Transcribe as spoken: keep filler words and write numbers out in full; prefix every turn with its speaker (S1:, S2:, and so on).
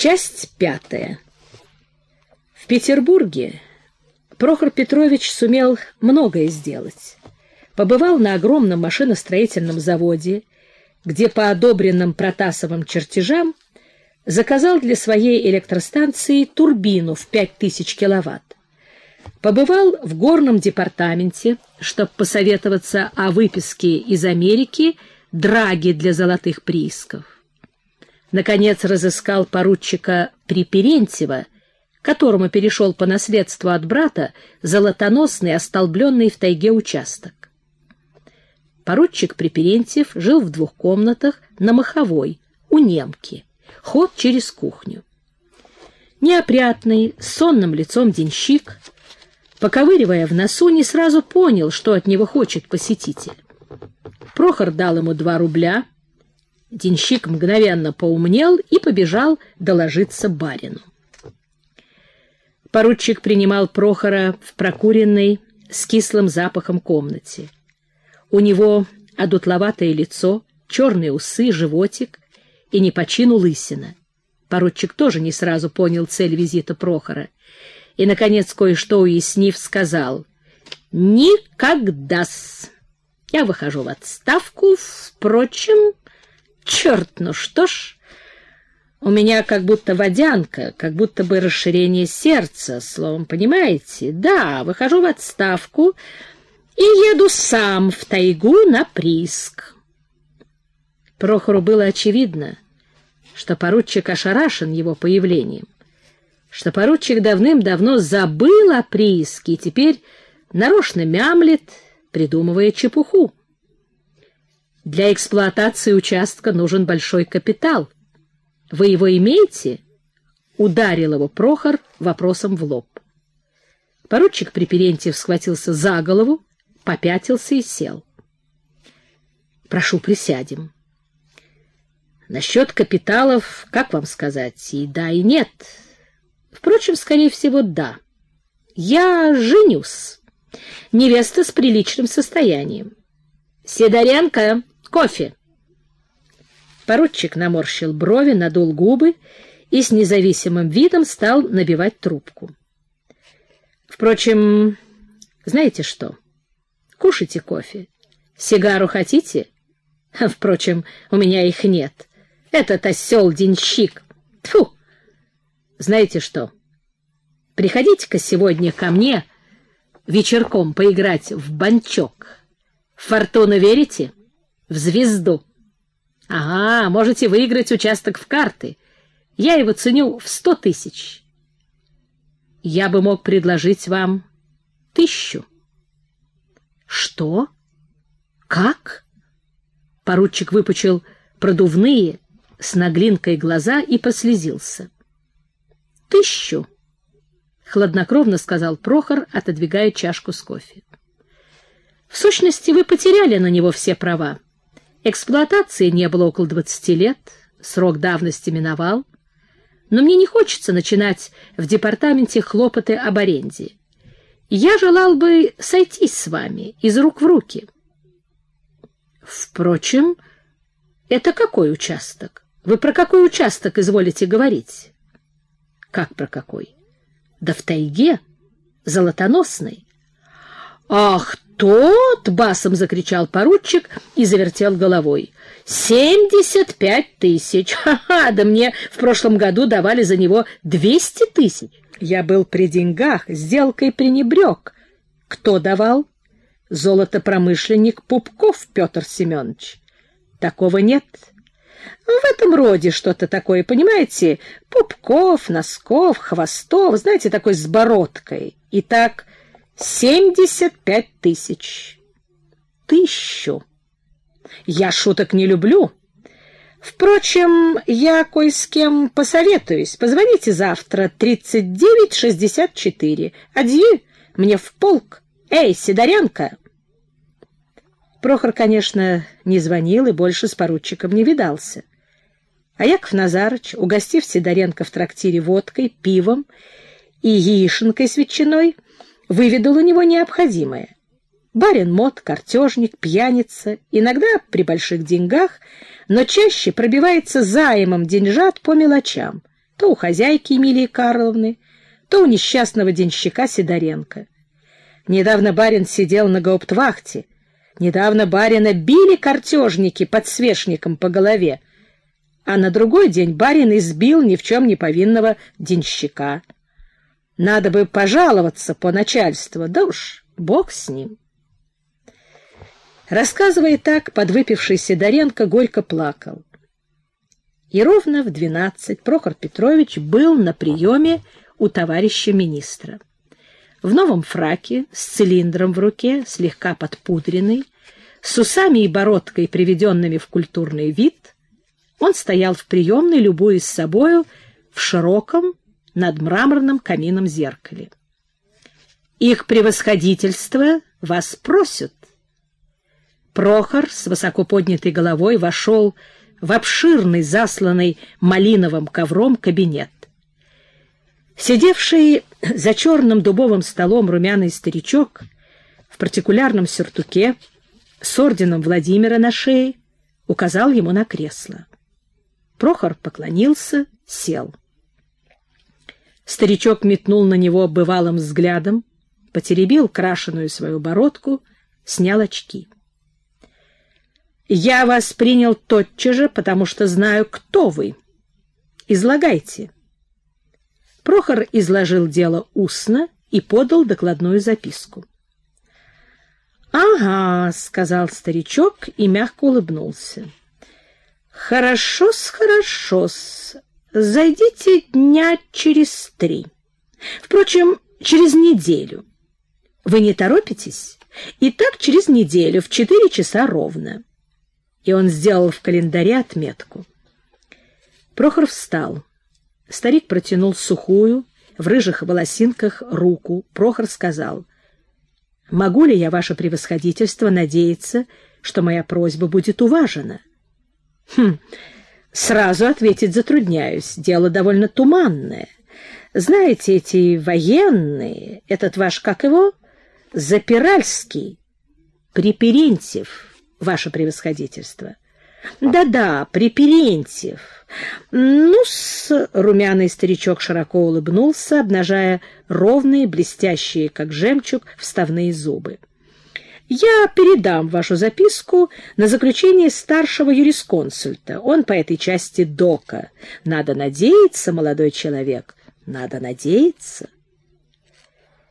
S1: Часть пятая. В Петербурге Прохор Петрович сумел многое сделать. Побывал на огромном машиностроительном заводе, где по одобренным Протасовым чертежам заказал для своей электростанции турбину в пять тысяч киловатт. Побывал в горном департаменте, чтобы посоветоваться о выписке из Америки драги для золотых приисков. Наконец разыскал поручика Приперентьева, которому перешел по наследству от брата золотоносный, остолбленный в тайге участок. Поручик Приперентьев жил в двух комнатах на Маховой, у немки, ход через кухню. Неопрятный, с сонным лицом денщик, поковыривая в носу, не сразу понял, что от него хочет посетитель. Прохор дал ему два рубля. Денщик мгновенно поумнел и побежал доложиться барину. Поручик принимал Прохора в прокуренной с кислым запахом комнате. У него одутловатое лицо, черные усы, животик и не по чину лысина. Поручик тоже не сразу понял цель визита Прохора и, наконец, кое-что уяснив, сказал: «Никогда-с! Я выхожу в отставку, впрочем, черт, ну что ж, у меня как будто водянка, как будто бы расширение сердца, словом, понимаете? Да, выхожу в отставку и еду сам в тайгу на прииск». Прохору было очевидно, что поручик ошарашен его появлением, что поручик давным-давно забыл о прииске и теперь нарочно мямлет, придумывая чепуху. Для эксплуатации участка нужен большой капитал. Вы его имеете? Ударил его Прохор вопросом в лоб. Поручик Приперентьев схватился за голову, попятился и сел. Прошу, присядем. Насчет капиталов, как вам сказать, и да, и нет. Впрочем, скорее всего, да. Я женюсь. Невеста с приличным состоянием. Сидоренко, кофе. Поручик наморщил брови, надул губы и с независимым видом стал набивать трубку. Впрочем, знаете что? Кушайте кофе. Сигару хотите? Впрочем, у меня их нет. Этот осел-денщик. Тьфу! Знаете что? Приходите-ка сегодня ко мне вечерком поиграть в банчок. В фортуну верите? В звезду. Ага, можете выиграть участок в карты. Я его ценю в сто тысяч. Я бы мог предложить вам тысячу. Что? Как? Поручик выпучил продувные с наглинкой глаза и прослезился. Тысячу, хладнокровно сказал Прохор, отодвигая чашку с кофе. В сущности, вы потеряли на него все права. Эксплуатации не было около двадцати лет, срок давности миновал, но мне не хочется начинать в департаменте хлопоты об аренде. Я желал бы сойтись с вами из рук в руки. Впрочем, это какой участок? Вы про какой участок изволите говорить? Как про какой? Да в тайге, золотоносный. Ах, тот! — басом закричал поручик и завертел головой. Семьдесят пять тысяч! Ха-ха! Да мне в прошлом году давали за него двести тысяч. Я был при деньгах, сделкой пренебрег. Кто давал? Золотопромышленник Пупков Петр Семенович. Такого нет. В этом роде что-то такое, понимаете? Пупков, Носков, Хвостов, знаете, такой с бородкой. Итак, семьдесят пять тысяч. Тысячу. Я шуток не люблю. Впрочем, я кое с кем посоветуюсь. Позвоните завтра, тридцать девять шестьдесят четыре. Адью, мне в полк. Эй, Сидоренко! Прохор, конечно, не звонил и больше с поручиком не видался. А Яков Назарыч, угостив Сидоренко в трактире водкой, пивом и яишенкой с ветчиной, выведал у него необходимое. Барин мод, картежник, пьяница, иногда при больших деньгах, но чаще пробивается займом деньжат по мелочам. То у хозяйки Эмилии Карловны, то у несчастного денщика Сидоренко. Недавно барин сидел на гауптвахте. Недавно барина били картежники подсвечником по голове. А на другой день барин избил ни в чем не повинного денщика. Надо бы пожаловаться по начальству, да уж бог с ним. Рассказывая так, подвыпивший Сидоренко горько плакал. И ровно в двенадцать Прохор Петрович был на приеме у товарища министра. В новом фраке, с цилиндром в руке, слегка подпудренный, с усами и бородкой, приведенными в культурный вид, он стоял в приемной, любуясь собою в широком над мраморным камином зеркале. «Их превосходительство вас просят». Прохор с высоко поднятой головой вошел в обширный, засланный малиновым ковром кабинет. Сидевший за черным дубовым столом румяный старичок в партикулярном сюртуке с орденом Владимира на шее указал ему на кресло. Прохор поклонился, сел. Старичок метнул на него бывалым взглядом, потеребил крашеную свою бородку, снял очки. «Я вас принял тотчас же, потому что знаю, кто вы. Излагайте». Прохор изложил дело устно и подал докладную записку. «Ага», — сказал старичок и мягко улыбнулся. «Хорошо-с, хорошо-с. Зайдите дня через три. Впрочем, через неделю. Вы не торопитесь? Итак, через неделю в четыре часа ровно». И он сделал в календаре отметку. Прохор встал. Старик протянул сухую, в рыжих волосинках, руку. Прохор сказал: «Могу ли я, ваше превосходительство, надеяться, что моя просьба будет уважена?» «Хм, сразу ответить затрудняюсь. Дело довольно туманное. Знаете, эти военные, этот ваш, как его, Запиральский, Приперентьев, ваше превосходительство». «Да-да, Приперентьев. Ну-с», — румяный старичок широко улыбнулся, обнажая ровные, блестящие, как жемчуг, вставные зубы. «Я передам вашу записку на заключение старшего юрисконсульта. Он по этой части дока. Надо надеяться, молодой человек, надо надеяться».